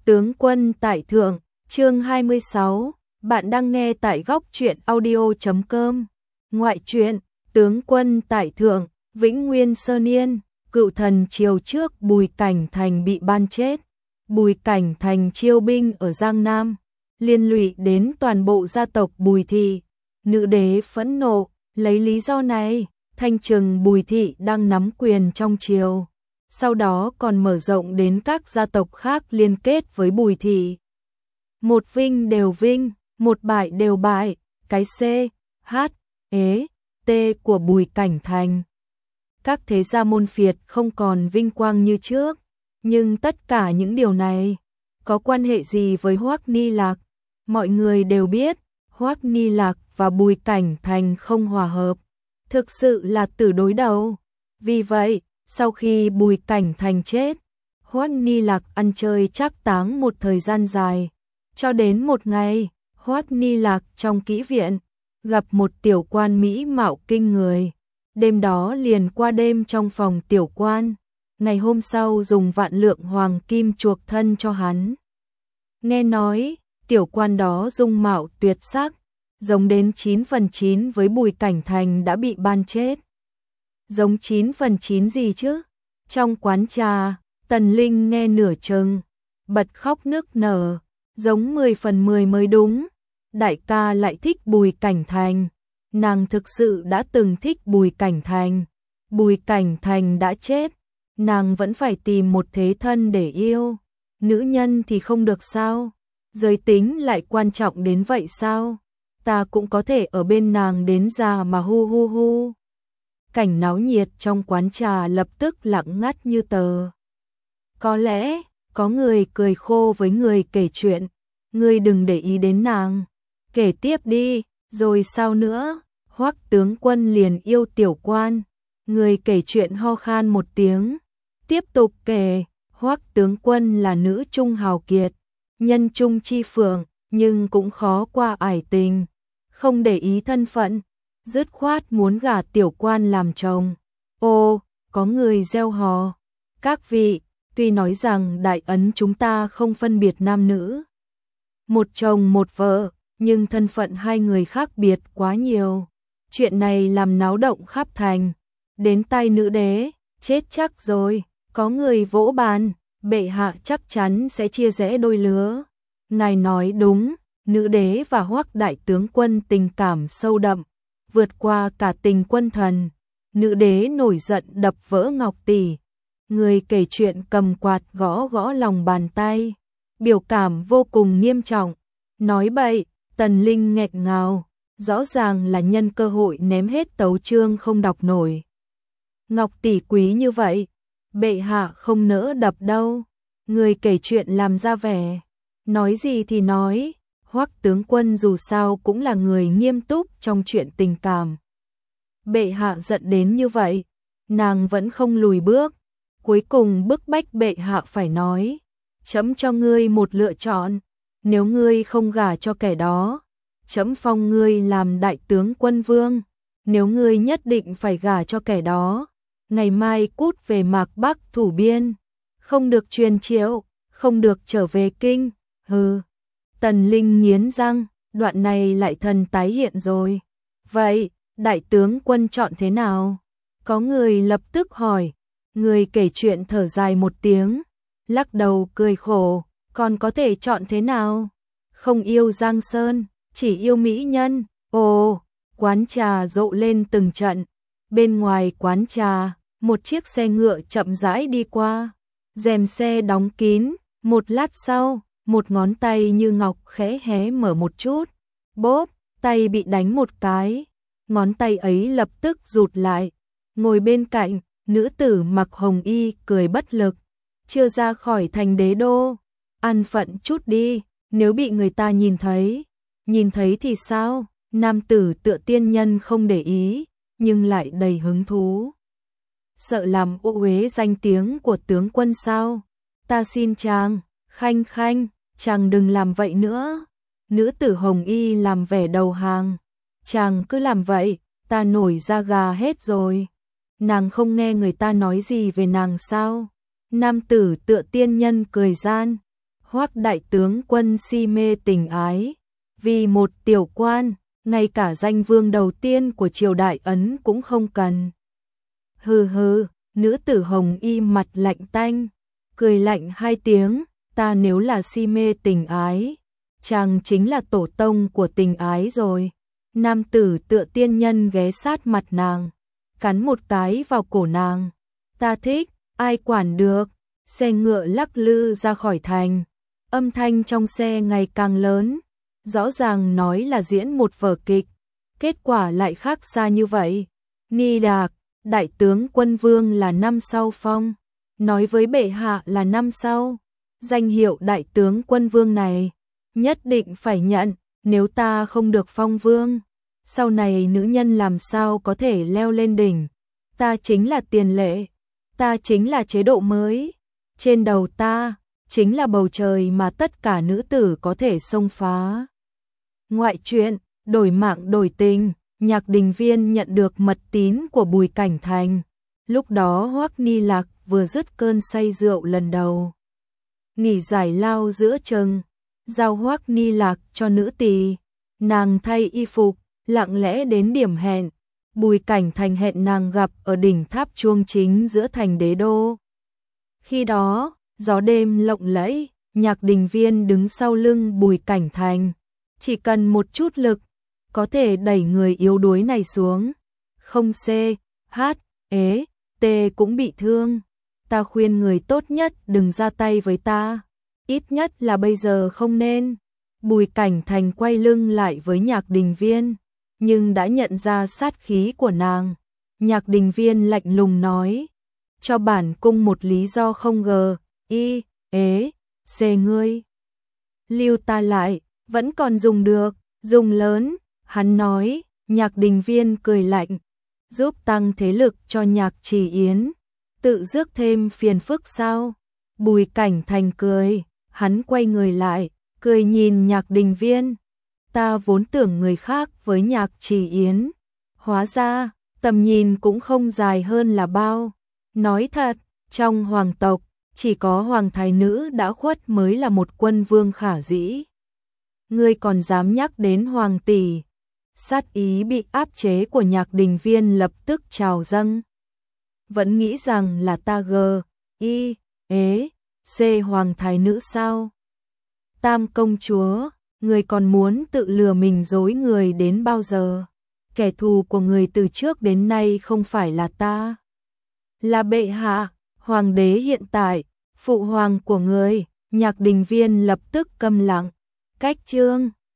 Tướng quân tại thượng, chương 26, bạn đang nghe tại góc truyện audio.com. Ngoại truyện, tướng quân tại thượng, Vĩnh Nguyên Sơn Yên, cựu thần triều trước Bùi Cảnh Thành bị ban chết. Bùi Cảnh Thành chiêu binh ở Giang Nam, liên lụy đến toàn bộ gia tộc Bùi Thị. Nữ đế phẫn nộ, lấy lý do này, thanh trừng Bùi Thị đang nắm quyền trong triều. Sau đó còn mở rộng đến các gia tộc khác liên kết với Bùi Thị. Một vinh đều vinh, một bại đều bại, cái C, H, E, T của Bùi Cảnh Thành. Các thế gia môn phiệt không còn vinh quang như trước, nhưng tất cả những điều này có quan hệ gì với Hoắc Ni Lạc? Mọi người đều biết, Hoắc Ni Lạc và Bùi Cảnh Thành không hòa hợp, thực sự là tử đối đầu. Vì vậy, sau khi Bùi Cảnh Thành chết, Hoắc Ni Lạc ăn chơi trác táng một thời gian dài, cho đến một ngày, Hoắc Ni Lạc trong kỹ viện gặp một tiểu quan mỹ mạo kinh người. Đêm đó liền qua đêm trong phòng tiểu quan, ngày hôm sau dùng vạn lượng hoàng kim chuộc thân cho hắn. Nghe nói, tiểu quan đó dung mạo tuyệt sắc, giống đến 9/9 với Bùi Cảnh Thành đã bị ban chết. Giống 9/9 gì chứ? Trong quán trà, Tần Linh nghe nửa chừng, bật khóc nức nở, giống 10/10 mới đúng. Đại ca lại thích Bùi Cảnh Thành, nàng thực sự đã từng thích Bùi Cảnh Thành. Bùi Cảnh Thành đã chết, nàng vẫn phải tìm một thế thân để yêu. Nữ nhân thì không được sao? Giới tính lại quan trọng đến vậy sao? Ta cũng có thể ở bên nàng đến già mà hu hu hu. Cảnh náo nhiệt trong quán trà lập tức lặng ngắt như tờ. Có lẽ, có người cười khô với người kể chuyện. Ngươi đừng để ý đến nàng. Kể tiếp đi, rồi sao nữa? Hoắc tướng quân liền yêu tiểu quan. Người kể chuyện ho khan một tiếng. Tiếp tục kể, Hoắc tướng quân là nữ trung hào kiệt, nhân trung chi phượng, nhưng cũng khó qua ải tình. Không để ý thân phận, dứt khoát muốn gả tiểu quan làm chồng. Ô, có người reo hò. Các vị, tuy nói rằng đại ấn chúng ta không phân biệt nam nữ, một chồng một vợ, nhưng thân phận hai người khác biệt quá nhiều. Chuyện này làm náo động khắp thành, đến tai nữ đế, chết chắc rồi. Có người vỗ bàn, bệ hạ chắc chắn sẽ chia rẽ đôi lứa. Ngài nói đúng, nữ đế và Hoắc đại tướng quân tình cảm sâu đậm, vượt qua cả tình quân thần. Nữ đế nổi giận đập vỡ ngọc tỷ. Người kể chuyện cầm quạt gõ gõ lòng bàn tay, biểu cảm vô cùng nghiêm trọng. Nói bậy, Tần Linh nghẹn ngào, rõ ràng là nhân cơ hội ném hết tấu chương không đọc nổi. Ngọc tỷ quý như vậy, bệ hạ không nỡ đập đâu. Người kể chuyện làm ra vẻ, nói gì thì nói, Hoắc tướng quân dù sao cũng là người nghiêm túc trong chuyện tình cảm. Bệ hạ giận đến như vậy, nàng vẫn không lùi bước, cuối cùng bức bách bệ hạ phải nói, chấm cho ngươi một lựa chọn, nếu ngươi không gả cho kẻ đó, chấm phong ngươi làm đại tướng quân vương, nếu ngươi nhất định phải gả cho kẻ đó, ngày mai cút về Mạc Bắc thủ biên, không được truyền triệu, không được trở về kinh. Hừ. Tần Linh nghiến răng, đoạn này lại thần tái hiện rồi. Vậy, đại tướng quân chọn thế nào? Có người lập tức hỏi. Người kể chuyện thở dài một tiếng, lắc đầu cười khổ, còn có thể chọn thế nào? Không yêu Giang Sơn, chỉ yêu mỹ nhân. Ồ, quán trà rộ lên từng trận. Bên ngoài quán trà, một chiếc xe ngựa chậm rãi đi qua. Rèm xe đóng kín, một lát sau, một ngón tay như ngọc khẽ hé mở một chút. Bốp, tay bị đánh một cái. Ngón tay ấy lập tức rụt lại. Ngồi bên cạnh, nữ tử mặc hồng y cười bất lực. Chưa ra khỏi thành đế đô. An phận chút đi, nếu bị người ta nhìn thấy. Nhìn thấy thì sao? Nam tử tựa tiên nhân không để ý, nhưng lại đầy hứng thú. Sợ làm ô uế danh tiếng của tướng quân sao? Ta xin chàng, Khanh Khanh, chàng đừng làm vậy nữa. Nữ tử hồng y làm vẻ đầu hàng. Chàng cứ làm vậy, ta nổi da gà hết rồi. Nàng không nghe người ta nói gì về nàng sao? Nam tử tựa tiên nhân cười gian. Hoắc đại tướng quân si mê tình ái, vì một tiểu quan, ngay cả danh vương đầu tiên của triều đại Ấn cũng không cần. Hừ hừ, nữ tử hồng y mặt lạnh tanh, cười lạnh hai tiếng, ta nếu là si mê tình ái, chàng chính là tổ tông của tình ái rồi. Nam tử tựa tiên nhân ghé sát mặt nàng, cắn một cái vào cổ nàng. Ta thích, ai quản được. Xe ngựa lắc lư ra khỏi thành, âm thanh trong xe ngày càng lớn, rõ ràng nói là diễn một vở kịch, kết quả lại khác xa như vậy. Ni Đạc, đại tướng quân vương là năm sau phong, nói với bệ hạ là năm sau. Danh hiệu đại tướng quân vương này, nhất định phải nhận, nếu ta không được phong vương, sau này nữ nhân làm sao có thể leo lên đỉnh. Ta chính là tiền lệ, ta chính là chế độ mới, trên đầu ta chính là bầu trời mà tất cả nữ tử có thể xông phá. Ngoại truyện, đổi mạng đổi tình, Nhạc Đình Viên nhận được mật tín của Bùi Cảnh Thành. Lúc đó Hoắc Ni Lạc vừa dứt cơn say rượu lần đầu. Nghỉ giải lao giữa chừng, giao Hoắc Ni Lạc cho nữ tỳ, nàng thay y phục, lặng lẽ đến điểm hẹn. Bùi Cảnh Thành hẹn nàng gặp ở đỉnh tháp chuông chính giữa thành đế đô. Khi đó, gió đêm lộng lẫy, Nhạc Đình Viên đứng sau lưng Bùi Cảnh Thành, chỉ cần một chút lực, có thể đẩy người yếu đuối này xuống. Không C, H, ế, T cũng bị thương. Ta khuyên người tốt nhất đừng ra tay với ta, ít nhất là bây giờ không nên. Bùi Cảnh Thành quay lưng lại với Nhạc Đình Viên, nhưng đã nhận ra sát khí của nàng. Nhạc Đình Viên lạnh lùng nói, cho bản cung một lý do không gờ, y, ế, c ngươi. Lưu ta lại, vẫn còn dùng được, dùng lớn, hắn nói. Nhạc Đình Viên cười lạnh, giúp tăng thế lực cho Nhạc Trì Yến, tự rước thêm phiền phức sao? Bùi Cảnh Thành cười, hắn quay người lại, cười nhìn Nhạc Đình Viên. Ta vốn tưởng người khác với Nhạc Trì Yến, hóa ra tầm nhìn cũng không dài hơn là bao. Nói thật, trong hoàng tộc, chỉ có hoàng thái nữ đã khuất mới là một quân vương khả dĩ. Ngươi còn dám nhắc đến hoàng tỷ? Sát ý bị áp chế của Nhạc Đình Viên lập tức trào dâng. Vẫn nghĩ rằng là ta gờ, y, ế, c hoàng thái nữ sao? Tam công chúa, người còn muốn tự lừa mình dối người đến bao giờ? Kẻ thù của người từ trước đến nay không phải là ta, là bệ hạ, hoàng đế hiện tại, phụ hoàng của người. Nhạc Đình Viên lập tức câm lặng. Cách chương